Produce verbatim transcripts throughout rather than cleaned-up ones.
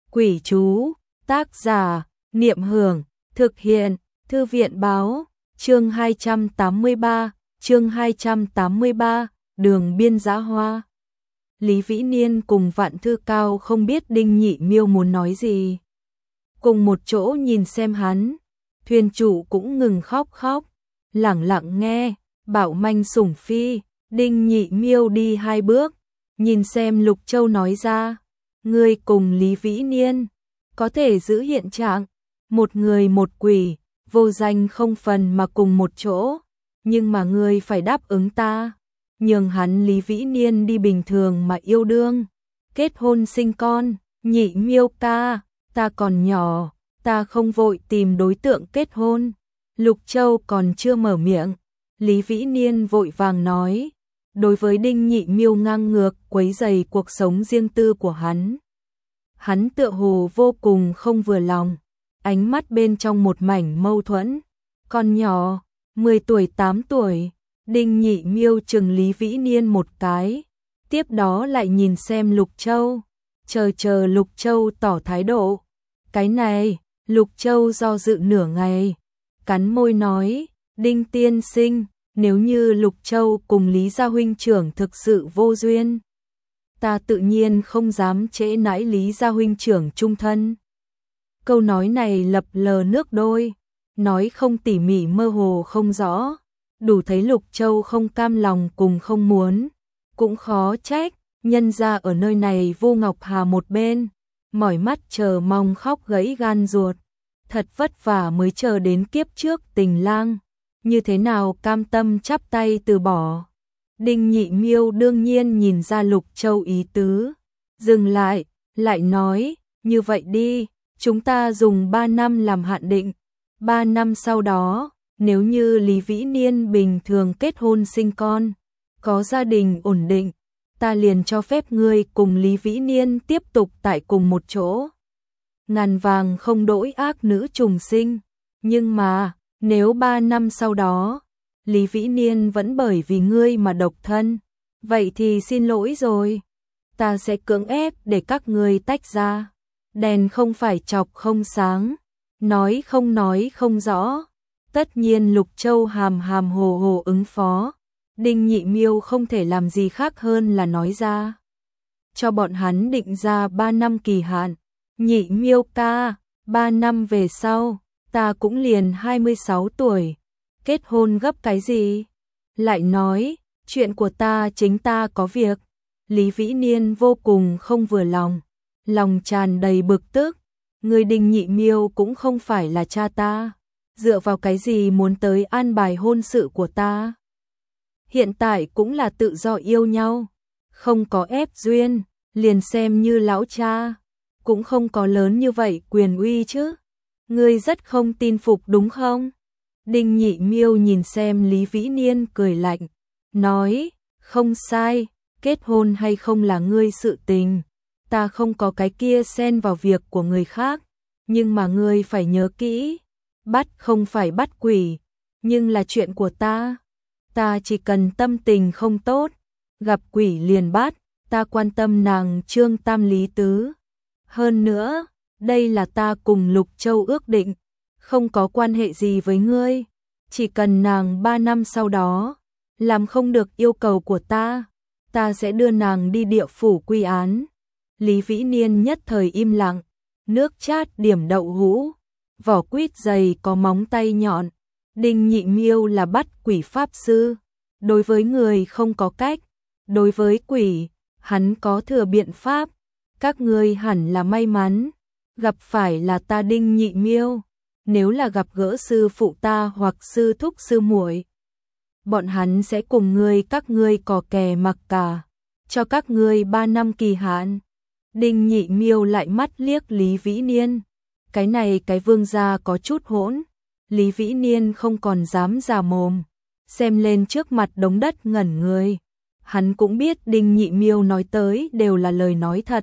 Quỷ chú, tác giả, Niệm Hưởng, thực hiện, Thư viện báo, chương hai trăm tám mươi ba, chương hai trăm tám mươi ba, đường biên giã hoa. Lý Vĩ Niên cùng Vạn Thư Cao không biết Đinh Nhị Miêu muốn nói gì. Cùng một chỗ nhìn xem hắn, thuyền chủ cũng ngừng khóc khóc, lẳng lặng nghe, bảo manh sủng phi, Đinh Nhị Miêu đi hai bước, nhìn xem Lục Châu nói ra, ngươi cùng Lý Vĩ Niên, có thể giữ hiện trạng, một người một quỷ, vô danh không phần mà cùng một chỗ, nhưng mà ngươi phải đáp ứng ta, nhường hắn Lý Vĩ Niên đi bình thường mà yêu đương, kết hôn sinh con. Nhị Miêu ca, ta còn nhỏ, ta không vội tìm đối tượng kết hôn. Lục Châu còn chưa mở miệng, Lý Vĩ Niên vội vàng nói, đối với Đinh Nhị Miêu ngang ngược quấy rầy cuộc sống riêng tư của hắn. Hắn tựa hồ vô cùng không vừa lòng, ánh mắt bên trong một mảnh mâu thuẫn. Con nhỏ, mười tuổi tám tuổi, Đinh Nhị Miêu chừng Lý Vĩ Niên một cái, tiếp đó lại nhìn xem Lục Châu, chờ chờ Lục Châu tỏ thái độ. Cái này, Lục Châu do dự nửa ngày, cắn môi nói, Đinh tiên sinh, nếu như Lục Châu cùng Lý gia huynh trưởng thực sự vô duyên, ta tự nhiên không dám trễ nãi Lý gia huynh trưởng chung thân. Câu nói này lập lờ nước đôi, nói không tỉ mỉ mơ hồ không rõ, đủ thấy Lục Châu không cam lòng cùng không muốn, cũng khó trách, nhân ra ở nơi này Vô Ngọc Hà một bên, mỏi mắt chờ mong khóc gãy gan ruột, thật vất vả mới chờ đến kiếp trước tình lang, như thế nào cam tâm chắp tay từ bỏ. Đinh Nhị Miêu đương nhiên nhìn ra Lục Châu ý tứ, dừng lại, lại nói, như vậy đi, chúng ta dùng ba năm làm hạn định, ba năm sau đó, nếu như Lý Vĩ Niên bình thường kết hôn sinh con, có gia đình ổn định, ta liền cho phép ngươi cùng Lý Vĩ Niên tiếp tục tại cùng một chỗ. Ngàn vàng không đổi ác nữ trùng sinh, nhưng mà, nếu ba năm sau đó, Lý Vĩ Niên vẫn bởi vì ngươi mà độc thân, vậy thì xin lỗi rồi, ta sẽ cưỡng ép để các ngươi tách ra. Đèn không phải chọc không sáng, nói không nói không rõ. Tất nhiên Lục Châu hàm hàm hồ hồ ứng phó, Đinh Nhị Miêu không thể làm gì khác hơn là nói ra. Cho bọn hắn định ra ba năm kỳ hạn, Nhị Miêu ca, ba năm về sau, ta cũng liền hai mươi sáu tuổi, kết hôn gấp cái gì? Lại nói, chuyện của ta chính ta có việc. Lý Vĩ Niên vô cùng không vừa lòng, lòng tràn đầy bực tức, người Đinh Nhị Miêu cũng không phải là cha ta, dựa vào cái gì muốn tới an bài hôn sự của ta? Hiện tại cũng là tự do yêu nhau, không có ép duyên, liền xem như lão cha, cũng không có lớn như vậy quyền uy chứ. Ngươi rất không tin phục đúng không? Đinh Nhị Miêu nhìn xem Lý Vĩ Niên cười lạnh, nói, không sai, kết hôn hay không là ngươi sự tình, ta không có cái kia xen vào việc của người khác, nhưng mà ngươi phải nhớ kỹ, bắt không phải bắt quỷ, nhưng là chuyện của ta, ta chỉ cần tâm tình không tốt, gặp quỷ liền bắt, ta quan tâm nàng Trương Tam Lý Tứ. Hơn nữa, đây là ta cùng Lục Châu ước định, không có quan hệ gì với ngươi, chỉ cần nàng ba năm sau đó, làm không được yêu cầu của ta, ta sẽ đưa nàng đi địa phủ quy án. Lý Vĩ Niên nhất thời im lặng, nước chát điểm đậu hũ, vỏ quýt dày có móng tay nhọn. Đinh Nhị Miêu là bắt quỷ pháp sư, đối với người không có cách, đối với quỷ, hắn có thừa biện pháp. Các ngươi hẳn là may mắn, gặp phải là ta Đinh Nhị Miêu, nếu là gặp gỡ sư phụ ta hoặc sư thúc sư muội, bọn hắn sẽ cùng ngươi các ngươi cò kè mặc cả, cho các ngươi ba năm kỳ hạn. Đinh Nhị Miêu lại mắt liếc Lý Vĩ Niên, cái này cái vương gia có chút hỗn. Lý Vĩ Niên không còn dám già mồm, xem lên trước mặt đống đất ngẩn người. Hắn cũng biết Đinh Nhị Miêu nói tới đều là lời nói thật.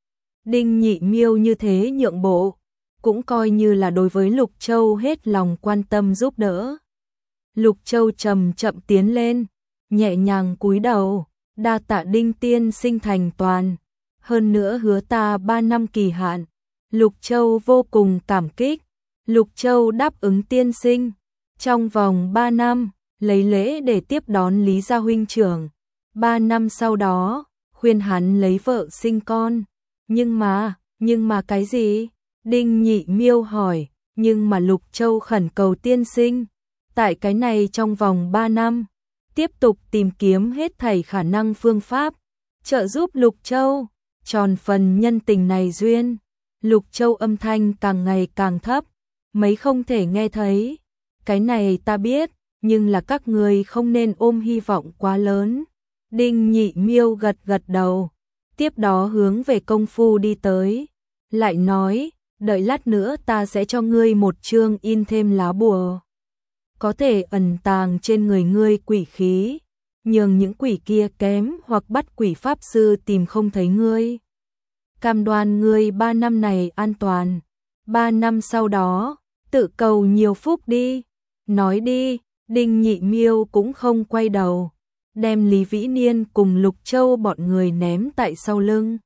Đinh Nhị Miêu như thế nhượng bộ, cũng coi như là đối với Lục Châu hết lòng quan tâm giúp đỡ. Lục Châu chậm chậm tiến lên, nhẹ nhàng cúi đầu, đa tạ Đinh tiên sinh thành toàn, hơn nữa hứa ta ba năm kỳ hạn, Lục Châu vô cùng cảm kích. Lục Châu đáp ứng tiên sinh, trong vòng ba năm, lấy lễ để tiếp đón Lý gia huynh trưởng. ba năm sau đó, khuyên hắn lấy vợ sinh con. Nhưng mà, nhưng mà cái gì? Đinh Nhị Miêu hỏi, nhưng mà Lục Châu khẩn cầu tiên sinh, tại cái này trong vòng ba năm, tiếp tục tìm kiếm hết thảy khả năng phương pháp, trợ giúp Lục Châu, tròn phần nhân tình này duyên. Lục Châu âm thanh càng ngày càng thấp, mấy không thể nghe thấy. Cái này ta biết, nhưng là các người không nên ôm hy vọng quá lớn. Đinh Nhị Miêu gật gật đầu, tiếp đó hướng về công phu đi tới, lại nói, đợi lát nữa ta sẽ cho ngươi một chương in thêm lá bùa, có thể ẩn tàng trên người ngươi quỷ khí, nhường những quỷ kia kém hoặc bắt quỷ pháp sư tìm không thấy ngươi. Cam đoan ngươi ba năm này an toàn, ba năm sau đó, tự cầu nhiều phúc đi. Nói đi, Đinh Nhị Miêu cũng không quay đầu, đem Lý Vĩ Niên cùng Lục Châu bọn người ném tại sau lưng,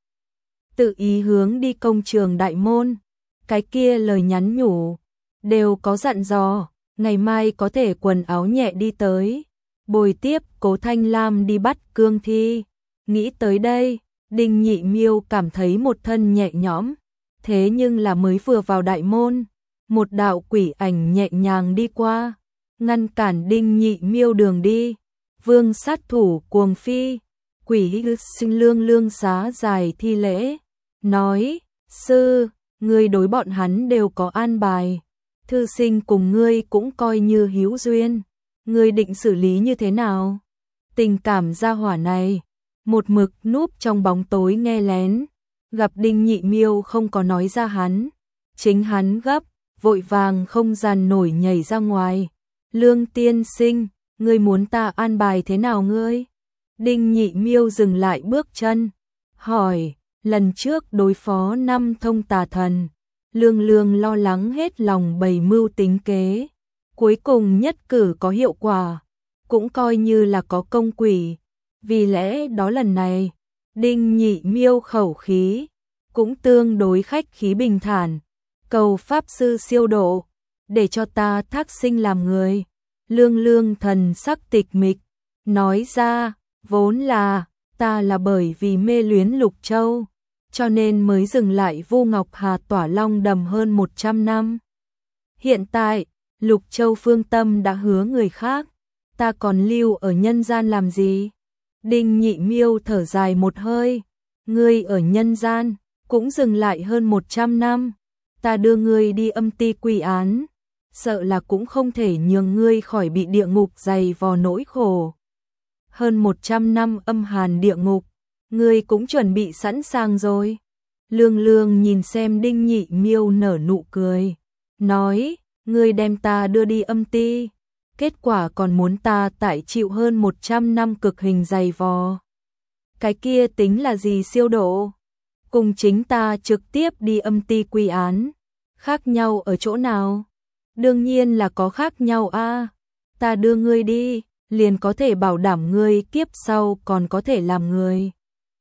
tự ý hướng đi công trường đại môn. Cái kia lời nhắn nhủ, đều có dặn dò, ngày mai có thể quần áo nhẹ đi tới, bồi tiếp Cố Thanh Lam đi bắt cương thi. Nghĩ tới đây, Đinh Nhị Miêu cảm thấy một thân nhẹ nhõm, thế nhưng là mới vừa vào đại môn, một đạo quỷ ảnh nhẹ nhàng đi qua, ngăn cản Đinh Nhị Miêu đường đi. Vương sát thủ cuồng phi, quỷ sinh lương lương xá dài thi lễ, nói, sư, ngươi đối bọn hắn đều có an bài, thư sinh cùng ngươi cũng coi như hữu duyên, ngươi định xử lý như thế nào? Tình cảm gia hỏa này, một mực núp trong bóng tối nghe lén, gặp Đinh Nhị Miêu không có nói ra hắn, chính hắn gấp, vội vàng không dàn nổi nhảy ra ngoài. Lương tiên sinh, ngươi muốn ta an bài thế nào ngươi? Đinh Nhị Miêu dừng lại bước chân, hỏi, lần trước đối phó năm thông tà thần, Lương Lương lo lắng hết lòng bày mưu tính kế, cuối cùng nhất cử có hiệu quả, cũng coi như là có công quỷ, vì lẽ đó lần này, Đinh Nhị Miêu khẩu khí, cũng tương đối khách khí bình thản, cầu pháp sư siêu độ, để cho ta thác sinh làm người. Lương Lương thần sắc tịch mịch, nói ra, vốn là, ta là bởi vì mê luyến Lục Châu, cho nên mới dừng lại Vu Ngọc Hà tỏa long đầm hơn một trăm năm. Hiện tại, Lục Châu phương tâm đã hứa người khác, ta còn lưu ở nhân gian làm gì? Đinh Nhị Miêu thở dài một hơi, ngươi ở nhân gian, cũng dừng lại hơn một trăm năm, ta đưa ngươi đi âm ti quy án, sợ là cũng không thể nhường ngươi khỏi bị địa ngục dày vò nỗi khổ. Hơn một trăm năm âm hàn địa ngục, ngươi cũng chuẩn bị sẵn sàng rồi. Lương Lương nhìn xem Đinh Nhị Miêu nở nụ cười, nói, ngươi đem ta đưa đi âm ti, kết quả còn muốn ta tại chịu hơn một trăm năm cực hình dày vò. Cái kia tính là gì siêu độ? Cùng chính ta trực tiếp đi âm ti quy án, khác nhau ở chỗ nào? Đương nhiên là có khác nhau a. Ta đưa ngươi đi, liền có thể bảo đảm ngươi kiếp sau còn có thể làm người.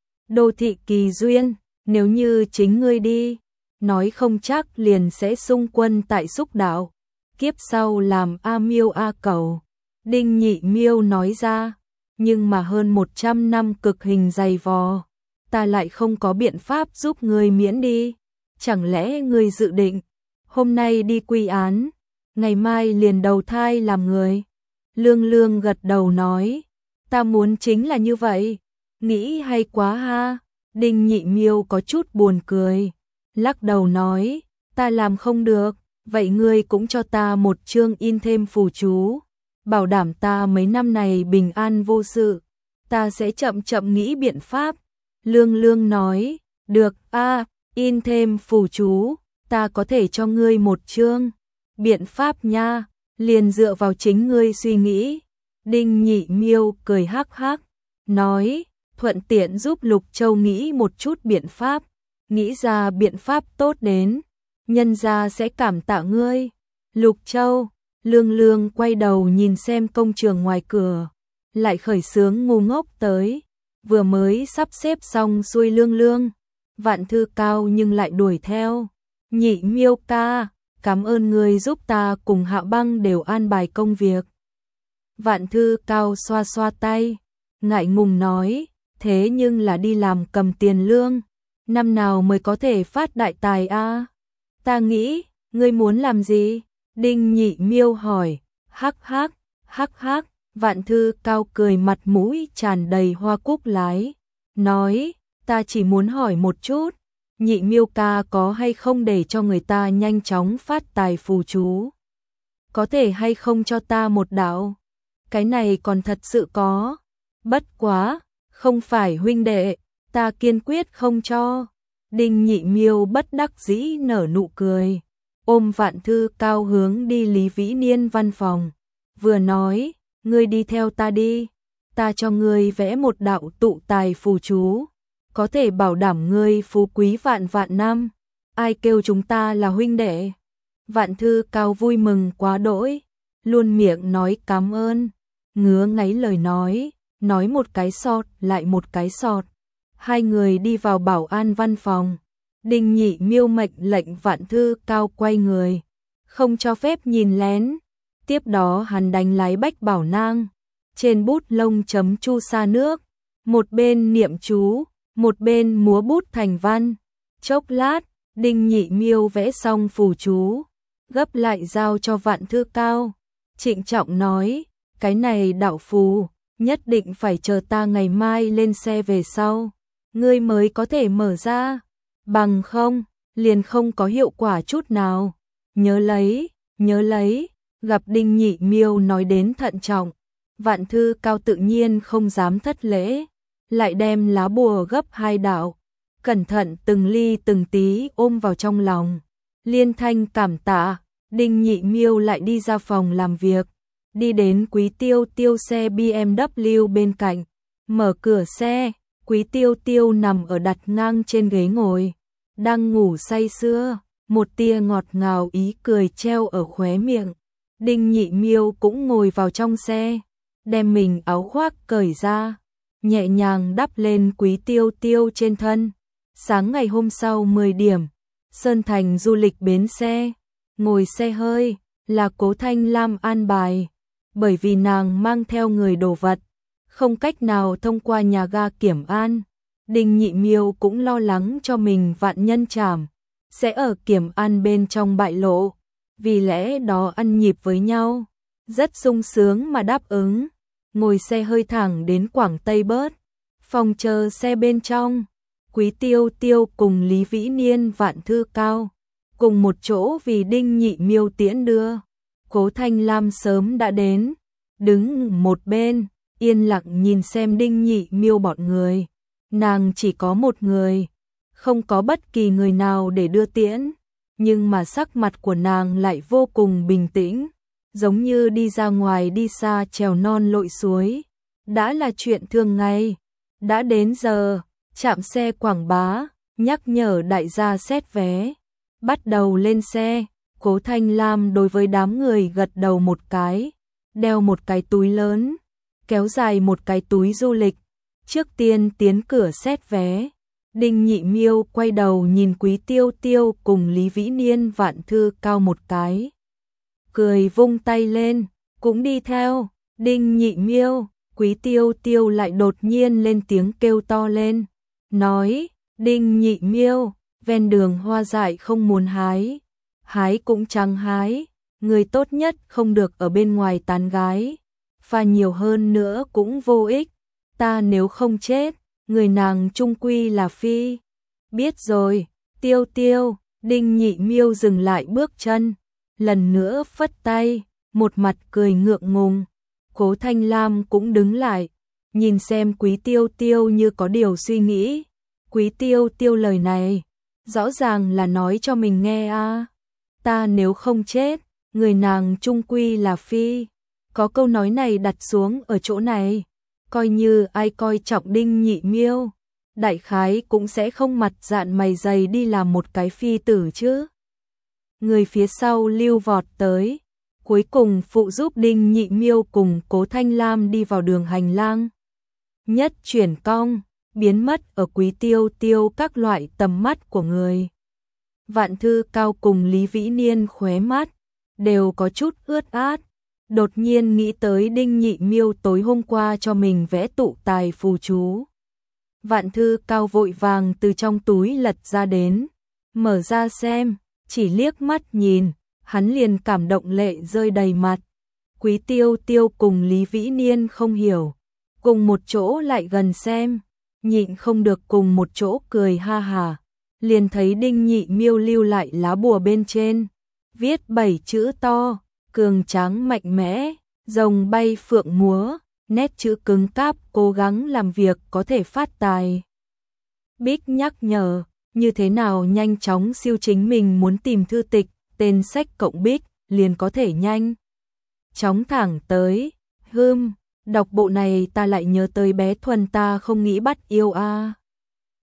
Đô thị kỳ duyên, nếu như chính ngươi đi, nói không chắc liền sẽ xung quân tại Xúc Đạo, kiếp sau làm A Miêu A Cầu. Đinh Nhị Miêu nói ra, nhưng mà hơn một trăm năm cực hình dày vò, ta lại không có biện pháp giúp ngươi miễn đi. Chẳng lẽ ngươi dự định, hôm nay đi quy án, ngày mai liền đầu thai làm người? Lương Lương gật đầu nói, ta muốn chính là như vậy. Nghĩ hay quá ha. Đinh Nhị Miêu có chút buồn cười, lắc đầu nói, ta làm không được, vậy ngươi cũng cho ta một chương in thêm phù chú, bảo đảm ta mấy năm này bình an vô sự, ta sẽ chậm chậm nghĩ biện pháp. Lương Lương nói, được a, in thêm phù chú, ta có thể cho ngươi một chương. Biện pháp nha, liền dựa vào chính ngươi suy nghĩ. Đinh Nhị Miêu cười hắc hắc, nói, thuận tiện giúp Lục Châu nghĩ một chút biện pháp, nghĩ ra biện pháp tốt đến, nhân gia sẽ cảm tạ ngươi. Lục Châu, Lương Lương quay đầu nhìn xem công trường ngoài cửa, lại khởi sướng ngu ngốc tới, vừa mới sắp xếp xong xuôi Lương Lương, Vạn Thư Cao nhưng lại đuổi theo, Nhị Miêu ca, cảm ơn ngươi giúp ta cùng Hạ Băng đều an bài công việc. Vạn Thư Cao xoa xoa tay, ngại ngùng nói, thế nhưng là đi làm cầm tiền lương, năm nào mới có thể phát đại tài a? Ta nghĩ, ngươi muốn làm gì? Đinh Nhị Miêu hỏi. Hắc hắc, hắc hắc, Vạn Thư Cao cười mặt mũi tràn đầy hoa cúc lái, nói, ta chỉ muốn hỏi một chút, Nhị Miêu ca có hay không để cho người ta nhanh chóng phát tài phù chú? Có thể hay không cho ta một đạo? Cái này còn thật sự có. Bất quá, không phải huynh đệ, ta kiên quyết không cho. Đinh Nhị Miêu bất đắc dĩ nở nụ cười, ôm Vạn Thư Cao hướng đi Lý Vĩ Niên văn phòng, vừa nói, ngươi đi theo ta đi, ta cho ngươi vẽ một đạo tụ tài phù chú, có thể bảo đảm ngươi phú quý vạn vạn năm. Ai kêu chúng ta là huynh đệ? Vạn Thư Cao vui mừng quá đỗi, luôn miệng nói cảm ơn, ngứa ngáy lời nói, nói một cái sọt lại một cái sọt. Hai người đi vào bảo an văn phòng, Đinh Nhị Miêu mệnh lệnh Vạn Thư Cao quay người, không cho phép nhìn lén. Tiếp đó hắn đánh lái bách bảo nang, trên bút lông chấm chu sa nước, một bên niệm chú, một bên múa bút thành văn. Chốc lát, Đinh Nhị Miêu vẽ xong phù chú, gấp lại giao cho Vạn Thư Cao, trịnh trọng nói, cái này đạo phù, nhất định phải chờ ta ngày mai lên xe về sau, ngươi mới có thể mở ra, bằng không, liền không có hiệu quả chút nào. Nhớ lấy, nhớ lấy, gặp Đinh Nhị Miêu nói đến thận trọng, Vạn Thư Cao tự nhiên không dám thất lễ, lại đem lá bùa gấp hai đạo, cẩn thận từng ly từng tí ôm vào trong lòng, liên thanh cảm tạ. Đinh Nhị Miêu lại đi ra phòng làm việc, đi đến Quý Tiêu Tiêu xe bê em vê bên cạnh, mở cửa xe, Quý Tiêu Tiêu nằm ở đặt ngang trên ghế ngồi, đang ngủ say sưa, một tia ngọt ngào ý cười treo ở khóe miệng. Đinh Nhị Miêu cũng ngồi vào trong xe, đem mình áo khoác cởi ra, nhẹ nhàng đắp lên Quý Tiêu Tiêu trên thân. Sáng ngày hôm sau mười điểm, Sơn Thành du lịch bến xe, ngồi xe hơi là Cố Thanh Lam an bài, bởi vì nàng mang theo người đồ vật, không cách nào thông qua nhà ga kiểm an. Đinh Nhị Miêu cũng lo lắng cho mình vạn nhân trảm sẽ ở kiểm an bên trong bại lộ, vì lẽ đó ăn nhịp với nhau, rất sung sướng mà đáp ứng. Ngồi xe hơi thẳng đến Quảng Tây Bớt, phòng chờ xe bên trong, Quý Tiêu Tiêu cùng Lý Vĩ Niên Vạn Thư Cao cùng một chỗ vì Đinh Nhị Miêu tiễn đưa. Cố Thanh Lam sớm đã đến, đứng một bên, yên lặng nhìn xem Đinh Nhị Miêu bọn người. Nàng chỉ có một người, không có bất kỳ người nào để đưa tiễn, nhưng mà sắc mặt của nàng lại vô cùng bình tĩnh, giống như đi ra ngoài đi xa trèo non lội suối, đã là chuyện thường ngày. Đã đến giờ, trạm xe Quảng Bá, nhắc nhở đại gia xét vé, bắt đầu lên xe. Cố Thanh Lam đối với đám người gật đầu một cái, đeo một cái túi lớn, kéo dài một cái túi du lịch, trước tiên tiến cửa xét vé. Đinh Nhị Miêu quay đầu nhìn Quý Tiêu Tiêu cùng Lý Vĩ Niên Vạn Thư Cao một cái, cười vung tay lên, cũng đi theo. Đinh Nhị Miêu, Quý Tiêu Tiêu lại đột nhiên lên tiếng kêu to lên, nói, Đinh Nhị Miêu, ven đường hoa dại không muốn hái, hái cũng chẳng hái, người tốt nhất không được ở bên ngoài tán gái, pha nhiều hơn nữa cũng vô ích, ta nếu không chết, người nàng chung quy là phi. Biết rồi, Tiêu Tiêu. Đinh Nhị Miêu dừng lại bước chân, lần nữa phất tay, một mặt cười ngượng ngùng. Cố Thanh Lam cũng đứng lại, nhìn xem Quý Tiêu Tiêu như có điều suy nghĩ. Quý Tiêu Tiêu lời này, rõ ràng là nói cho mình nghe a. Ta nếu không chết, người nàng chung quy là phi. Có câu nói này đặt xuống ở chỗ này, coi như ai coi trọng Đinh Nhị Miêu, đại khái cũng sẽ không mặt dạn mày dày đi làm một cái phi tử chứ. Người phía sau lưu vọt tới, cuối cùng phụ giúp Đinh Nhị Miêu cùng Cố Thanh Lam đi vào đường hành lang. Nhất chuyển cong, biến mất ở Quý Tiêu Tiêu các loại tầm mắt của người. Vạn Thư Cao cùng Lý Vĩ Niên khóe mắt đều có chút ướt át, đột nhiên nghĩ tới Đinh Nhị Miêu tối hôm qua cho mình vẽ tụ tài phù chú. Vạn Thư Cao vội vàng từ trong túi lật ra đến, mở ra xem, chỉ liếc mắt nhìn, hắn liền cảm động lệ rơi đầy mặt. Quý Tiêu Tiêu cùng Lý Vĩ Niên không hiểu, cùng một chỗ lại gần xem, nhịn không được cùng một chỗ cười ha hà, liền thấy Đinh Nhị Miêu lưu lại lá bùa bên trên, viết bảy chữ to, cường tráng mạnh mẽ, rồng bay phượng múa, nét chữ cứng cáp, cố gắng làm việc có thể phát tài. Bích nhắc nhở, như thế nào nhanh chóng siêu chính mình muốn tìm thư tịch, tên sách cộng Bích, liền có thể nhanh chóng thẳng tới. Hưm, đọc bộ này ta lại nhớ tới bé Thuần, ta không nghĩ bắt yêu a. À.